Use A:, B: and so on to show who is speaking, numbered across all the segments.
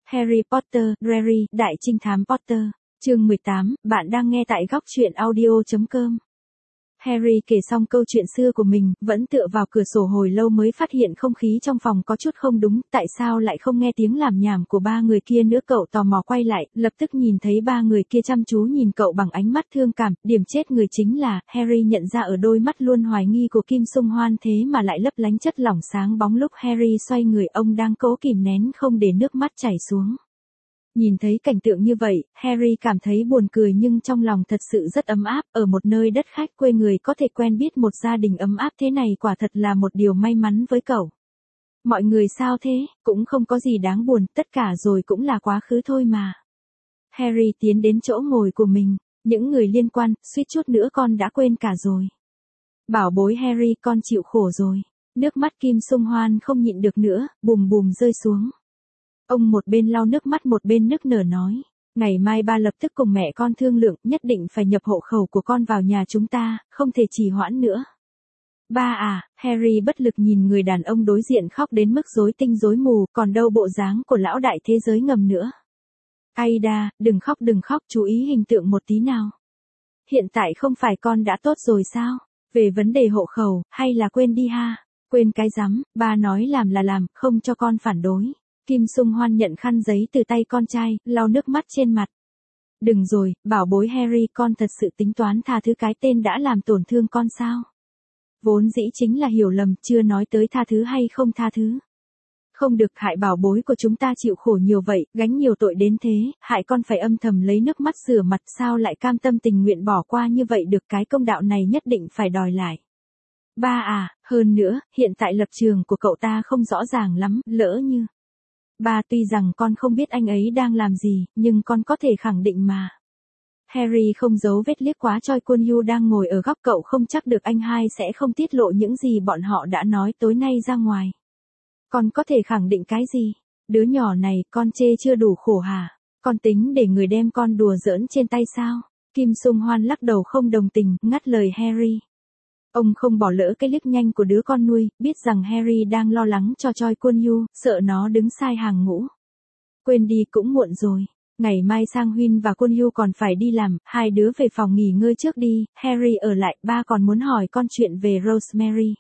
A: Harry Potter, Rary, Đại Trinh Thám Potter. Chương 18, bạn đang nghe tại góc truyện audio.com. Harry kể xong câu chuyện xưa của mình, vẫn tựa vào cửa sổ hồi lâu mới phát hiện không khí trong phòng có chút không đúng, tại sao lại không nghe tiếng lảm nhảm của ba người kia nữa. Cậu tò mò quay lại, lập tức nhìn thấy ba người kia chăm chú nhìn cậu bằng ánh mắt thương cảm, điểm chết người chính là, Harry nhận ra ở đôi mắt luôn hoài nghi của Kim Sung Hoan thế mà lại lấp lánh chất lỏng sáng bóng. Lúc Harry xoay người, ông đang cố kìm nén không để nước mắt chảy xuống. Nhìn thấy cảnh tượng như vậy, Harry cảm thấy buồn cười nhưng trong lòng thật sự rất ấm áp, ở một nơi đất khách quê người có thể quen biết một gia đình ấm áp thế này quả thật là một điều may mắn với cậu. Mọi người sao thế, cũng không có gì đáng buồn, tất cả rồi cũng là quá khứ thôi mà. Harry tiến đến chỗ ngồi của mình, những người liên quan, suýt chút nữa con đã quên cả rồi. Bảo bối Harry, con chịu khổ rồi. Nước mắt Kim Sung Hoan không nhịn được nữa, bùm bùm rơi xuống. Ông một bên lau nước mắt một bên nức nở nói, ngày mai ba lập tức cùng mẹ con thương lượng, nhất định phải nhập hộ khẩu của con vào nhà chúng ta, không thể trì hoãn nữa. Ba à, Harry bất lực nhìn người đàn ông đối diện khóc đến mức rối tinh rối mù, còn đâu bộ dáng của lão đại thế giới ngầm nữa. Aida, đừng khóc, chú ý hình tượng một tí nào. Hiện tại không phải con đã tốt rồi sao? Về vấn đề hộ khẩu, hay là quên đi ha? Quên cái rắm, ba nói làm là làm, không cho con phản đối. Kim Sung Hoan nhận khăn giấy từ tay con trai, lau nước mắt trên mặt. Đừng rồi, bảo bối Harry, con thật sự tính toán tha thứ cái tên đã làm tổn thương con sao? Vốn dĩ chính là hiểu lầm, chưa nói tới tha thứ hay không tha thứ. Không được, hại bảo bối của chúng ta chịu khổ nhiều vậy, gánh nhiều tội đến thế, hại con phải âm thầm lấy nước mắt rửa mặt, sao lại cam tâm tình nguyện bỏ qua như vậy được, cái công đạo này nhất định phải đòi lại. Ba à, hơn nữa, hiện tại lập trường của cậu ta không rõ ràng lắm, lỡ như. Ba, tuy rằng con không biết anh ấy đang làm gì, nhưng con có thể khẳng định mà. Harry không giấu vết liếc quá Choi Kwon-yu đang ngồi ở góc, cậu không chắc được anh hai sẽ không tiết lộ những gì bọn họ đã nói tối nay ra ngoài. Con có thể khẳng định cái gì? Đứa nhỏ này, con chê chưa đủ khổ hả? Con tính để người đem con đùa giỡn trên tay sao? Kim Sung Hoan lắc đầu không đồng tình, ngắt lời Harry. Ông không bỏ lỡ cái liếc nhanh của đứa con nuôi, biết rằng Harry đang lo lắng cho Choi Kwon-yu, sợ nó đứng sai hàng ngũ. Quên đi, cũng muộn rồi. Ngày mai Sang Huynh và Kwon-yu còn phải đi làm, hai đứa về phòng nghỉ ngơi trước đi, Harry ở lại, ba còn muốn hỏi con chuyện về Rosemary.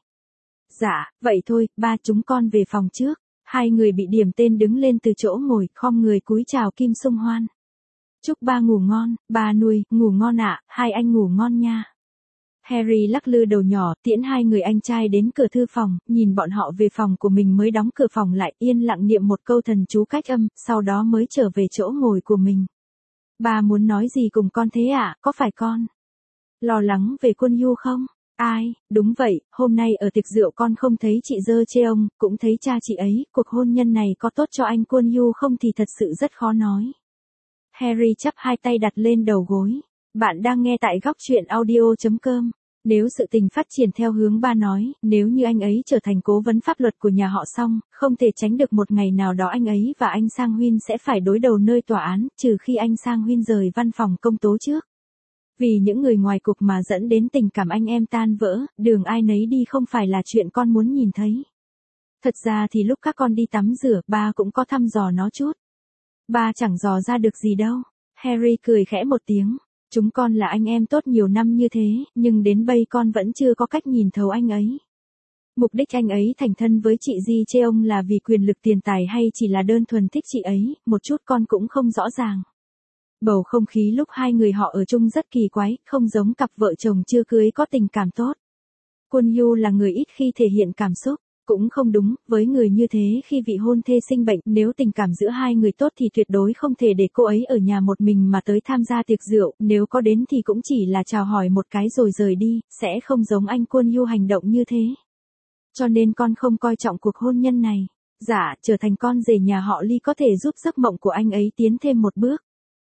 A: Dạ, vậy thôi, ba chúng con về phòng trước. Hai người bị điểm tên đứng lên từ chỗ ngồi, khom người cúi chào Kim Sung Hoan. Chúc ba ngủ ngon, ba nuôi, ngủ ngon ạ, hai anh ngủ ngon nha. Harry lắc lư đầu nhỏ, tiễn hai người anh trai đến cửa thư phòng, nhìn bọn họ về phòng của mình mới đóng cửa phòng lại, yên lặng niệm một câu thần chú cách âm, sau đó mới trở về chỗ ngồi của mình. Ba muốn nói gì cùng con thế ạ, có phải con lo lắng về Kwon-yu không? Ai, đúng vậy, hôm nay ở tiệc rượu con không thấy chị Dơ chê ông, cũng thấy cha chị ấy, cuộc hôn nhân này có tốt cho anh Kwon-yu không thì thật sự rất khó nói. Harry chắp hai tay đặt lên đầu gối. Bạn đang nghe tại góc truyện audio.com. Nếu sự tình phát triển theo hướng ba nói, nếu như anh ấy trở thành cố vấn pháp luật của nhà họ xong, không thể tránh được một ngày nào đó anh ấy và anh Sang Huynh sẽ phải đối đầu nơi tòa án, trừ khi anh Sang Huynh rời văn phòng công tố trước. Vì những người ngoài cuộc mà dẫn đến tình cảm anh em tan vỡ, đường ai nấy đi không phải là chuyện con muốn nhìn thấy. Thật ra thì lúc các con đi tắm rửa, ba cũng có thăm dò nó chút. Ba chẳng dò ra được gì đâu. Harry cười khẽ một tiếng. Chúng con là anh em tốt nhiều năm như thế, nhưng đến bây con vẫn chưa có cách nhìn thấu anh ấy. Mục đích anh ấy thành thân với chị Ji Cheong là vì quyền lực tiền tài hay chỉ là đơn thuần thích chị ấy, một chút con cũng không rõ ràng. Bầu không khí lúc hai người họ ở chung rất kỳ quái, không giống cặp vợ chồng chưa cưới có tình cảm tốt. Kwon-yu là người ít khi thể hiện cảm xúc. Cũng không đúng, với người như thế khi vị hôn thê sinh bệnh, nếu tình cảm giữa hai người tốt thì tuyệt đối không thể để cô ấy ở nhà một mình mà tới tham gia tiệc rượu, nếu có đến thì cũng chỉ là chào hỏi một cái rồi rời đi, sẽ không giống anh Kwon-yu hành động như thế. Cho nên con không coi trọng cuộc hôn nhân này. Dạ, trở thành con rể nhà họ Ly có thể giúp giấc mộng của anh ấy tiến thêm một bước.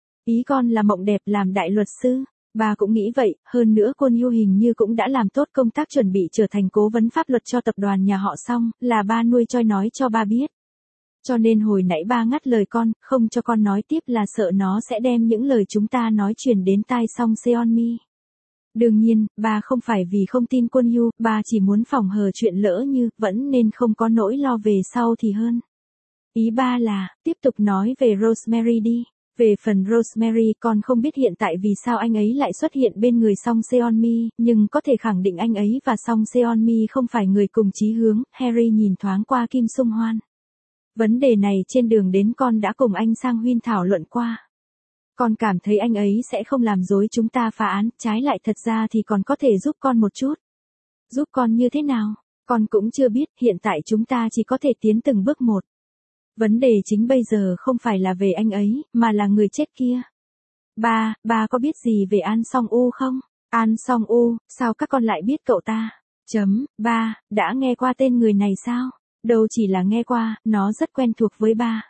A: Ý con là mộng đẹp làm đại luật sư. Ba cũng nghĩ vậy, hơn nữa Kwon-yu hình như cũng đã làm tốt công tác chuẩn bị trở thành cố vấn pháp luật cho tập đoàn nhà họ xong, là ba nuôi Choi nói cho ba biết. Cho nên hồi nãy ba ngắt lời con, không cho con nói tiếp là sợ nó sẽ đem những lời chúng ta nói truyền đến tai Song Seon-mi. Đương nhiên, ba không phải vì không tin Kwon-yu, ba chỉ muốn phòng hờ chuyện lỡ như, vẫn nên không có nỗi lo về sau thì hơn. Ý ba là, tiếp tục nói về Rosemary đi. Về phần Rosemary con không biết hiện tại vì sao anh ấy lại xuất hiện bên người Song Seon-mi, nhưng có thể khẳng định anh ấy và Song Seon-mi không phải người cùng chí hướng. Harry nhìn thoáng qua Kim Sung Hoan. Vấn đề này trên đường đến con đã cùng anh Sang Huyên thảo luận qua. Con cảm thấy anh ấy sẽ không làm dối chúng ta phá án, trái lại thật ra thì còn có thể giúp con một chút. Giúp con như thế nào? Con cũng chưa biết, hiện tại chúng ta chỉ có thể tiến từng bước một. Vấn đề chính bây giờ không phải là về anh ấy, mà là người chết kia. Ba có biết gì về An Song U không? An Song U, sao các con lại biết cậu ta? Ba, đã nghe qua tên người này sao? Đâu chỉ là nghe qua, nó rất quen thuộc với ba.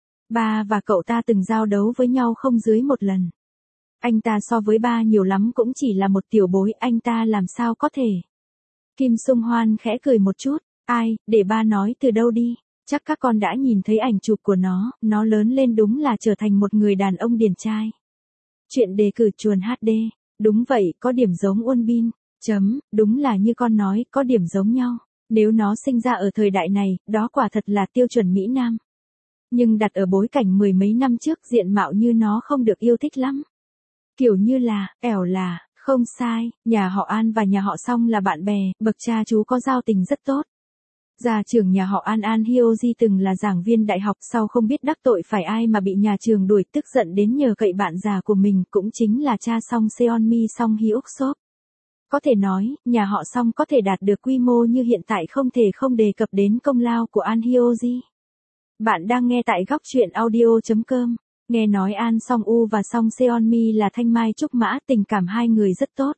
A: Ba và cậu ta từng giao đấu với nhau không dưới một lần. Anh ta so với ba nhiều lắm cũng chỉ là một tiểu bối, anh ta làm sao có thể. Kim Sung Hoan khẽ cười một chút, ai, để ba nói từ đâu đi. Chắc các con đã nhìn thấy ảnh chụp của nó lớn lên đúng là trở thành một người đàn ông điển trai. Chuyện đề cử chuồn HD, đúng vậy, có điểm giống Won Bin. Đúng là như con nói, có điểm giống nhau. Nếu nó sinh ra ở thời đại này, đó quả thật là tiêu chuẩn Mỹ Nam. Nhưng đặt ở bối cảnh mười mấy năm trước diện mạo như nó không được yêu thích lắm. Kiểu như là, ẻo là, không sai, nhà họ An và nhà họ Song là bạn bè, bậc cha chú có giao tình rất tốt. Gia trưởng nhà họ An Hyoji từng là giảng viên đại học, sau không biết đắc tội phải ai mà bị nhà trường đuổi, tức giận đến nhờ cậy bạn già của mình, cũng chính là cha Song Seon-mi Song Hyuk Sop. Có thể nói, nhà họ Song có thể đạt được quy mô như hiện tại không thể không đề cập đến công lao của An Hyoji. Bạn đang nghe tại góc truyện audio.com. Nghe nói An Song U và Song Seon-mi là thanh mai trúc mã, tình cảm hai người rất tốt.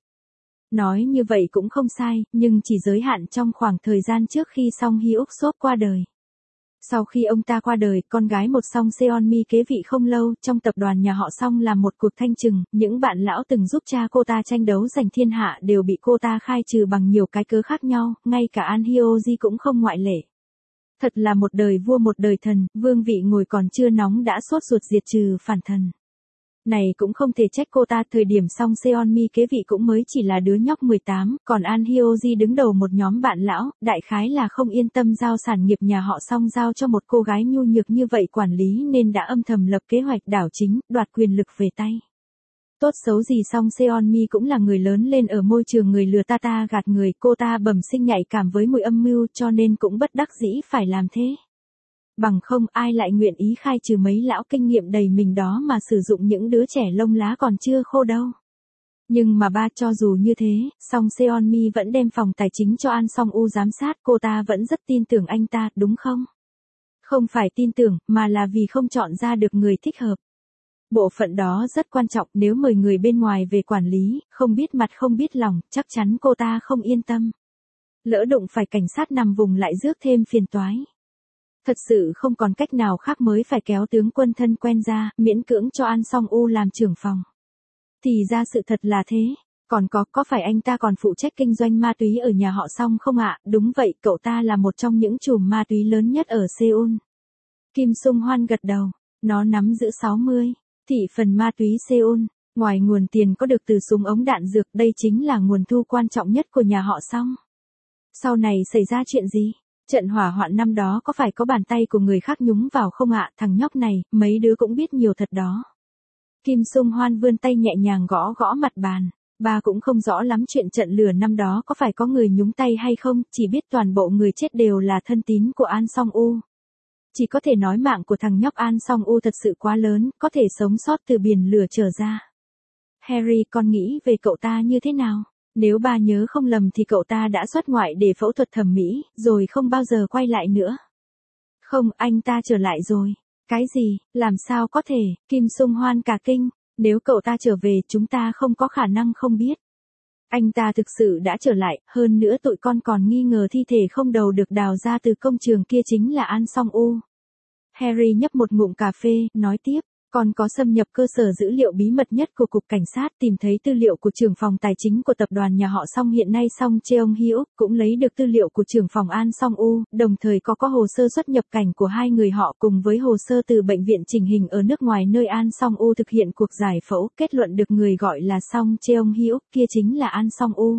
A: Nói như vậy cũng không sai, nhưng chỉ giới hạn trong khoảng thời gian trước khi Song Hyuk Sop qua đời. Sau khi ông ta qua đời, con gái một Song Seon-mi kế vị không lâu, trong tập đoàn nhà họ Song làm một cuộc thanh trừng, những bạn lão từng giúp cha cô ta tranh đấu giành thiên hạ đều bị cô ta khai trừ bằng nhiều cái cớ khác nhau, ngay cả An Hyoji cũng không ngoại lệ. Thật là một đời vua một đời thần, vương vị ngồi còn chưa nóng đã sốt ruột diệt trừ phản thần. Này cũng không thể trách cô ta, thời điểm Song Seon-mi kế vị cũng mới chỉ là đứa nhóc 18, còn An Hyoji đứng đầu một nhóm bạn lão, đại khái là không yên tâm giao sản nghiệp nhà họ Song giao cho một cô gái nhu nhược như vậy quản lý nên đã âm thầm lập kế hoạch đảo chính, đoạt quyền lực về tay. Tốt xấu gì Song Seon-mi cũng là người lớn lên ở môi trường người lừa ta gạt người, cô ta bẩm sinh nhạy cảm với mùi âm mưu cho nên cũng bất đắc dĩ phải làm thế. Bằng không ai lại nguyện ý khai trừ mấy lão kinh nghiệm đầy mình đó mà sử dụng những đứa trẻ lông lá còn chưa khô đâu. Nhưng mà ba cho dù như thế, Song Seon-mi vẫn đem phòng tài chính cho An Song U giám sát, cô ta vẫn rất tin tưởng anh ta, đúng không? Không phải tin tưởng, mà là vì không chọn ra được người thích hợp. Bộ phận đó rất quan trọng, nếu mời người bên ngoài về quản lý, không biết mặt không biết lòng, chắc chắn cô ta không yên tâm. Lỡ đụng phải cảnh sát nằm vùng lại rước thêm phiền toái. Thật sự không còn cách nào khác mới phải kéo tướng quân thân quen ra, miễn cưỡng cho An Song U làm trưởng phòng. Thì ra sự thật là thế. Còn có phải anh ta còn phụ trách kinh doanh ma túy ở nhà họ Song không ạ? Đúng vậy, cậu ta là một trong những trùm ma túy lớn nhất ở Seoul. Kim Sung Hoan gật đầu. Nó nắm giữ 60 thị phần ma túy Seoul. Ngoài nguồn tiền có được từ súng ống đạn dược, đây chính là nguồn thu quan trọng nhất của nhà họ Song. Sau này xảy ra chuyện gì? Trận hỏa hoạn năm đó có phải có bàn tay của người khác nhúng vào không ạ? Thằng nhóc này, mấy đứa cũng biết nhiều thật đó. Kim Sung Hoan vươn tay nhẹ nhàng gõ gõ mặt bàn. Ba cũng không rõ lắm chuyện trận lửa năm đó có phải có người nhúng tay hay không, chỉ biết toàn bộ người chết đều là thân tín của An Song U. Chỉ có thể nói mạng của thằng nhóc An Song U thật sự quá lớn, có thể sống sót từ biển lửa trở ra. Harry, con nghĩ về cậu ta như thế nào? Nếu ba nhớ không lầm thì cậu ta đã xuất ngoại để phẫu thuật thẩm mỹ, rồi không bao giờ quay lại nữa. Không, anh ta trở lại rồi. Cái gì, làm sao có thể? Kim Sung Hoan cả kinh. Nếu cậu ta trở về chúng ta không có khả năng không biết. Anh ta thực sự đã trở lại, hơn nữa tụi con còn nghi ngờ thi thể không đầu được đào ra từ công trường kia chính là An Song U. Harry nhấp một ngụm cà phê, nói tiếp. Còn có xâm nhập cơ sở dữ liệu bí mật nhất của Cục Cảnh sát, tìm thấy tư liệu của trưởng phòng tài chính của tập đoàn nhà họ Song hiện nay Song Cheong Hyuk, cũng lấy được tư liệu của trưởng phòng An Song U, đồng thời có hồ sơ xuất nhập cảnh của hai người họ cùng với hồ sơ từ bệnh viện chỉnh hình ở nước ngoài nơi An Song U thực hiện cuộc giải phẫu, kết luận được người gọi là Song Cheong Hyuk kia chính là An Song U.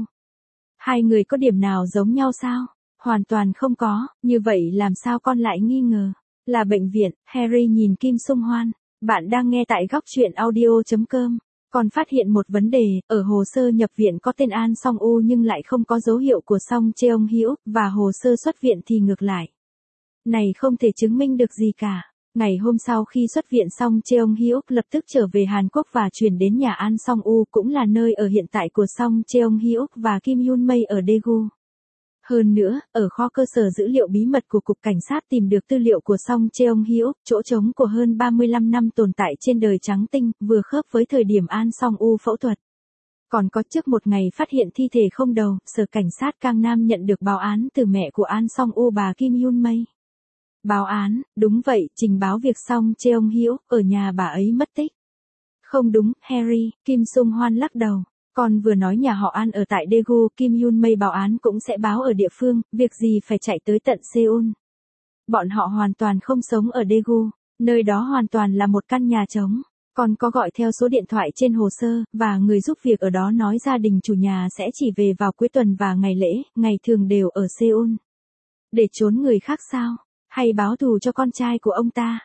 A: Hai người có điểm nào giống nhau sao? Hoàn toàn không có, như vậy làm sao con lại nghi ngờ? Là bệnh viện, Harry nhìn Kim Sung Hoan. Bạn đang nghe tại góc chuyện audio.com. Còn phát hiện một vấn đề, ở hồ sơ nhập viện có tên An Song U nhưng lại không có dấu hiệu của Song Cheong Hyuk, và hồ sơ xuất viện thì ngược lại. Này không thể chứng minh được gì cả. Ngày hôm sau khi xuất viện Song Cheong Hyuk lập tức trở về Hàn Quốc và chuyển đến nhà An Song U, cũng là nơi ở hiện tại của Song Cheong Hyuk và Kim Yoon Mei ở Daegu. Hơn nữa, ở kho cơ sở dữ liệu bí mật của Cục Cảnh sát tìm được tư liệu của Song Cheong Hyuk, chỗ trống của hơn 35 năm tồn tại trên đời trắng tinh, vừa khớp với thời điểm An Song U phẫu thuật. Còn có trước một ngày phát hiện thi thể không đầu, Sở Cảnh sát Cang Nam nhận được báo án từ mẹ của An Song U, bà Kim Yoon Mei. Báo án, đúng vậy, trình báo việc Song Cheong Hyuk ở nhà bà ấy mất tích. Không đúng, Harry, Kim Sung Hoan lắc đầu. Con vừa nói nhà họ An ở tại Daegu, Kim Yoon Mei báo án cũng sẽ báo ở địa phương, việc gì phải chạy tới tận Seoul. Bọn họ hoàn toàn không sống ở Daegu, nơi đó hoàn toàn là một căn nhà trống. Con có gọi theo số điện thoại trên hồ sơ, và người giúp việc ở đó nói gia đình chủ nhà sẽ chỉ về vào cuối tuần và ngày lễ, ngày thường đều ở Seoul. Để trốn người khác sao? Hay báo thù cho con trai của ông ta?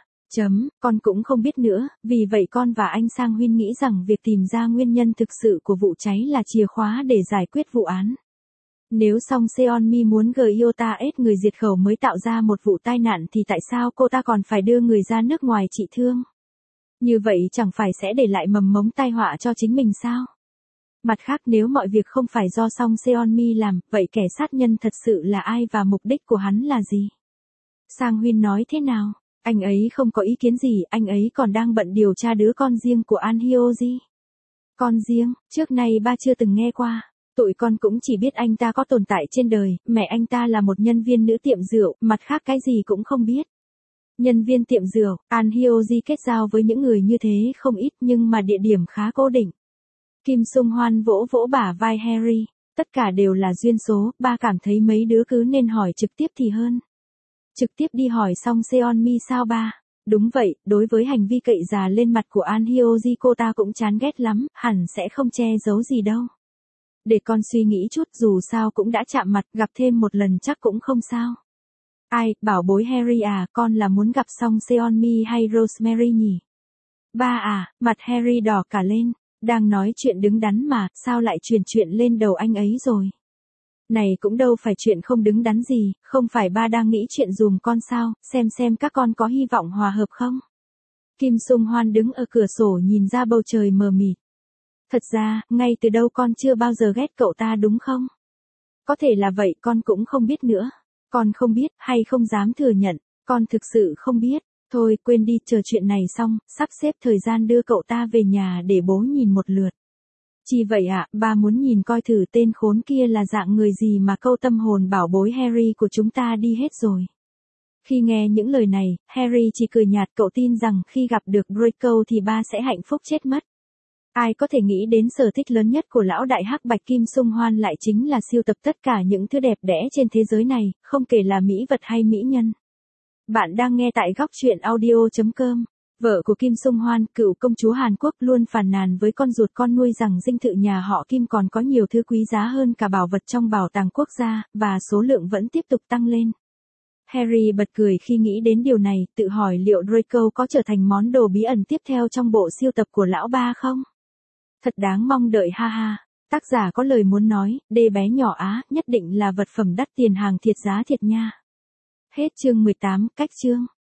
A: Con cũng không biết nữa, vì vậy con và anh Sang Huynh nghĩ rằng việc tìm ra nguyên nhân thực sự của vụ cháy là chìa khóa để giải quyết vụ án. Nếu Song Seon-mi muốn Gyota ép người diệt khẩu mới tạo ra một vụ tai nạn thì tại sao cô ta còn phải đưa người ra nước ngoài trị thương? Như vậy chẳng phải sẽ để lại mầm mống tai họa cho chính mình sao? Mặt khác, nếu mọi việc không phải do Song Seon-mi làm, vậy kẻ sát nhân thật sự là ai và mục đích của hắn là gì? Sang Huynh nói thế nào? Anh ấy không có ý kiến gì, anh ấy còn đang bận điều tra đứa con riêng của An Hyo-ji. Con riêng, trước nay ba chưa từng nghe qua. Tụi con cũng chỉ biết anh ta có tồn tại trên đời, mẹ anh ta là một nhân viên nữ tiệm rượu, mặt khác cái gì cũng không biết. Nhân viên tiệm rượu, An Hyo-ji kết giao với những người như thế không ít nhưng mà địa điểm khá cố định. Kim Sung Hoan vỗ vỗ bả vai Harry, tất cả đều là duyên số, ba cảm thấy mấy đứa cứ nên hỏi trực tiếp thì hơn. Trực tiếp đi hỏi Song Seon-mi sao ba? Đúng vậy, đối với hành vi cậy già lên mặt của An Hyo-ji cô ta cũng chán ghét lắm, hẳn sẽ không che giấu gì đâu. Để con suy nghĩ chút, dù sao cũng đã chạm mặt, gặp thêm một lần chắc cũng không sao. Ai, bảo bối Harry à, con là muốn gặp Song Seon-mi hay Rosemary nhỉ? Ba à, mặt Harry đỏ cả lên, đang nói chuyện đứng đắn mà, sao lại truyền chuyện lên đầu anh ấy rồi? Này cũng đâu phải chuyện không đứng đắn gì, không phải ba đang nghĩ chuyện dùm con sao, xem các con có hy vọng hòa hợp không? Kim Sung Hoan đứng ở cửa sổ nhìn ra bầu trời mờ mịt. Thật ra, ngay từ đâu con chưa bao giờ ghét cậu ta đúng không? Có thể là vậy, con cũng không biết nữa. Con không biết, hay không dám thừa nhận, con thực sự không biết. Thôi, quên đi, chờ chuyện này xong, sắp xếp thời gian đưa cậu ta về nhà để bố nhìn một lượt. Chỉ vậy ạ, ba muốn nhìn coi thử tên khốn kia là dạng người gì mà câu tâm hồn bảo bối Harry của chúng ta đi hết rồi. Khi nghe những lời này, Harry chỉ cười nhạt, cậu tin rằng khi gặp được Draco thì ba sẽ hạnh phúc chết mất. Ai có thể nghĩ đến sở thích lớn nhất của lão đại hắc bạch Kim Sung Hoan lại chính là sưu tập tất cả những thứ đẹp đẽ trên thế giới này, không kể là mỹ vật hay mỹ nhân. Bạn đang nghe tại góc chuyện audio.com. Vợ của Kim Sung Hoan, cựu công chúa Hàn Quốc, luôn phàn nàn với con ruột con nuôi rằng dinh thự nhà họ Kim còn có nhiều thứ quý giá hơn cả bảo vật trong bảo tàng quốc gia, và số lượng vẫn tiếp tục tăng lên. Harry bật cười khi nghĩ đến điều này, tự hỏi liệu Draco có trở thành món đồ bí ẩn tiếp theo trong bộ sưu tập của lão ba không? Thật đáng mong đợi ha ha. Tác giả có lời muốn nói, đê bé nhỏ Á, nhất định là vật phẩm đắt tiền hàng thiệt giá thiệt nha. Hết chương 18, cách chương.